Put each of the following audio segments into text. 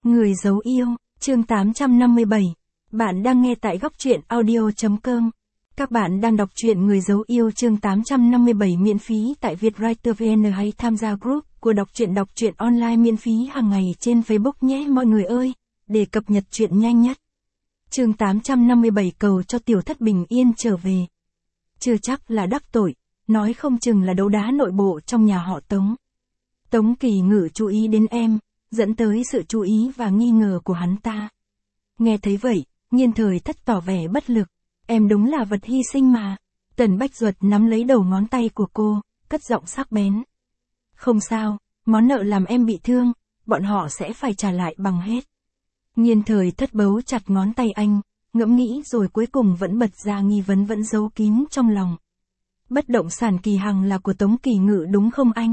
Người giấu yêu, chương 857. Bạn đang nghe tại góc truyện audio.com. Các bạn đang đọc truyện Người giấu yêu chương 857 miễn phí tại Vietwriter VN hay tham gia group của đọc truyện online miễn phí hàng ngày trên Facebook nhé mọi người ơi, để cập nhật truyện nhanh nhất. Chương 857 cầu cho tiểu thất bình yên trở về. Chưa chắc là đắc tội, nói không chừng là đấu đá nội bộ trong nhà họ Tống. Tống Kỳ Ngự chú ý đến em, dẫn tới sự chú ý và nghi ngờ của hắn ta. Nghe thấy vậy, Nhiên Thời Thất tỏ vẻ bất lực, em đúng là vật hy sinh mà. Tần Bách Duật nắm lấy đầu ngón tay của cô, cất giọng sắc bén. Không sao, món nợ làm em bị thương, bọn họ sẽ phải trả lại bằng hết. Nhiên Thời Thất bấu chặt ngón tay anh, ngẫm nghĩ rồi cuối cùng vẫn bật ra nghi vấn vẫn giấu kín trong lòng. Bất động sản Kỳ Hằng là của Tống Kỳ Ngự đúng không anh?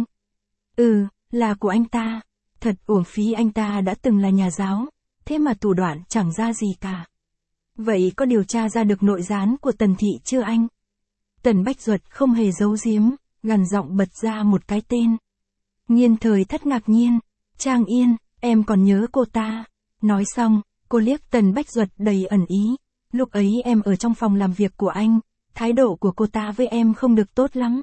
Ừ, là của anh ta. Thật uổng phí anh ta đã từng là nhà giáo, thế mà thủ đoạn chẳng ra gì cả. Vậy có điều tra ra được nội gián của Tần Thị chưa anh? Tần Bách Duật không hề giấu giếm, gằn giọng bật ra một cái tên. Nhiên Thời Thất ngạc nhiên, Trang Yên, em còn nhớ cô ta. Nói xong, cô liếc Tần Bách Duật đầy ẩn ý. Lúc ấy em ở trong phòng làm việc của anh, thái độ của cô ta với em không được tốt lắm.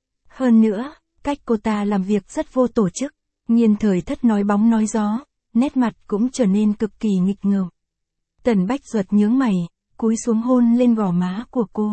Hơn nữa, cách cô ta làm việc rất vô tổ chức. Nhiên Thời Thất nói bóng nói gió, nét mặt cũng trở nên cực kỳ nghịch ngợm. Tần Bách Duật nhướng mày, cúi xuống hôn lên gò má của cô.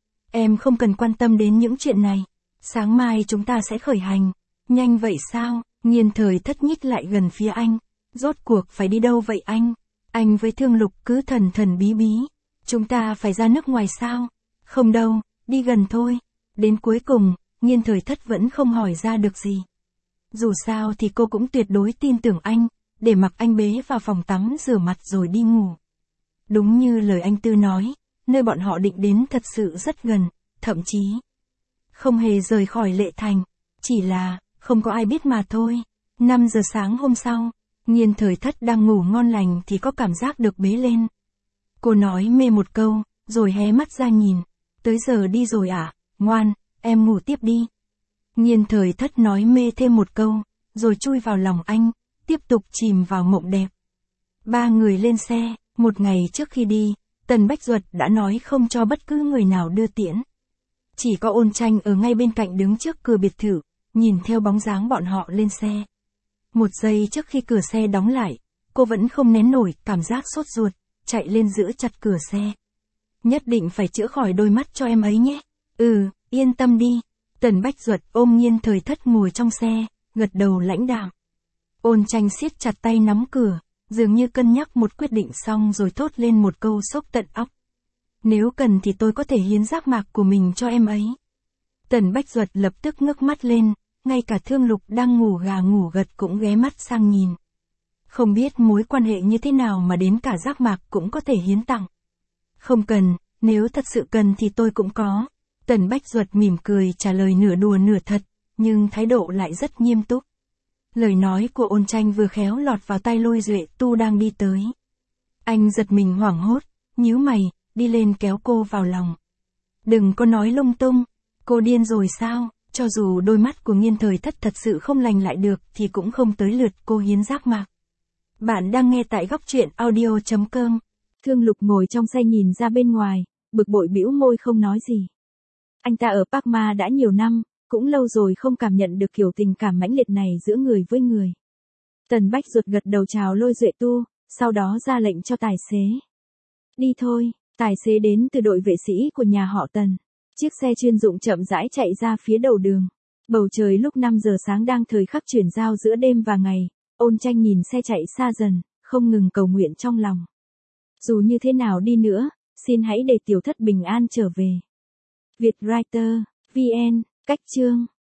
Em không cần quan tâm đến những chuyện này, sáng mai chúng ta sẽ khởi hành. Nhanh vậy sao? Nhiên Thời Thất nhích lại gần phía anh. Rốt cuộc phải đi đâu vậy anh? Anh với Thương Lục cứ thần thần bí bí. Chúng ta phải ra nước ngoài sao? Không đâu, đi gần thôi. Đến cuối cùng, Nhiên Thời Thất vẫn không hỏi ra được gì. Dù sao thì cô cũng tuyệt đối tin tưởng anh, để mặc anh bế vào phòng tắm rửa mặt rồi đi ngủ. Đúng như lời anh Tư nói, nơi bọn họ định đến thật sự rất gần, thậm chí không hề rời khỏi Lệ Thành, chỉ là không có ai biết mà thôi. 5 giờ sáng hôm sau, Nhiên Thời Thất đang ngủ ngon lành thì có cảm giác được bế lên. Cô nói mê một câu, rồi hé mắt ra nhìn. Tới giờ đi rồi à, ngoan, em ngủ tiếp đi. Nhiên Thời Thất nói mê thêm một câu, rồi chui vào lòng anh, tiếp tục chìm vào mộng đẹp. Ba người lên xe, một ngày trước khi đi, Tần Bách Duật đã nói không cho bất cứ người nào đưa tiễn. Chỉ có Ôn Tranh ở ngay bên cạnh đứng trước cửa biệt thự, nhìn theo bóng dáng bọn họ lên xe. Một giây trước khi cửa xe đóng lại, cô vẫn không nén nổi cảm giác sốt ruột, chạy lên giữ chặt cửa xe. Nhất định phải chữa khỏi đôi mắt cho em ấy nhé. Ừ, yên tâm đi. Tần Bách Duật ôm Nhiên Thời Thất ngồi trong xe, gật đầu lãnh đạm. Ôn Tranh siết chặt tay nắm cửa, dường như cân nhắc một quyết định xong rồi thốt lên một câu sốc tận óc. Nếu cần thì tôi có thể hiến giác mạc của mình cho em ấy. Tần Bách Duật lập tức ngước mắt lên, ngay cả Thương Lục đang ngủ gà ngủ gật cũng ghé mắt sang nhìn. Không biết mối quan hệ như thế nào mà đến cả giác mạc cũng có thể hiến tặng. Không cần, nếu thật sự cần thì tôi cũng có. Tần Bách Duật mỉm cười trả lời nửa đùa nửa thật, nhưng thái độ lại rất nghiêm túc. Lời nói của Ôn Tranh vừa khéo lọt vào tai Lôi Duệ Tu đang đi tới. Anh giật mình hoảng hốt, nhíu mày, đi lên kéo cô vào lòng. Đừng có nói lung tung, cô điên rồi sao? Cho dù đôi mắt của Nhiên Thời Thất thật sự không lành lại được thì cũng không tới lượt cô hiến giác mạc. Bạn đang nghe tại góc truyện audio.com. Thương Lục ngồi trong xe nhìn ra bên ngoài, bực bội bĩu môi không nói gì. Anh ta ở Park Ma đã nhiều năm, cũng lâu rồi không cảm nhận được kiểu tình cảm mãnh liệt này giữa người với người. Tần Bách Duật gật đầu chào Lôi Duệ Tu, sau đó ra lệnh cho tài xế. Đi thôi, tài xế đến từ đội vệ sĩ của nhà họ Tần. Chiếc xe chuyên dụng chậm rãi chạy ra phía đầu đường. Bầu trời lúc 5 giờ sáng đang thời khắc chuyển giao giữa đêm và ngày. Ôn Tranh nhìn xe chạy xa dần, không ngừng cầu nguyện trong lòng. Dù như thế nào đi nữa, xin hãy để tiểu thất bình an trở về. Vietwriter, VN, cách chương.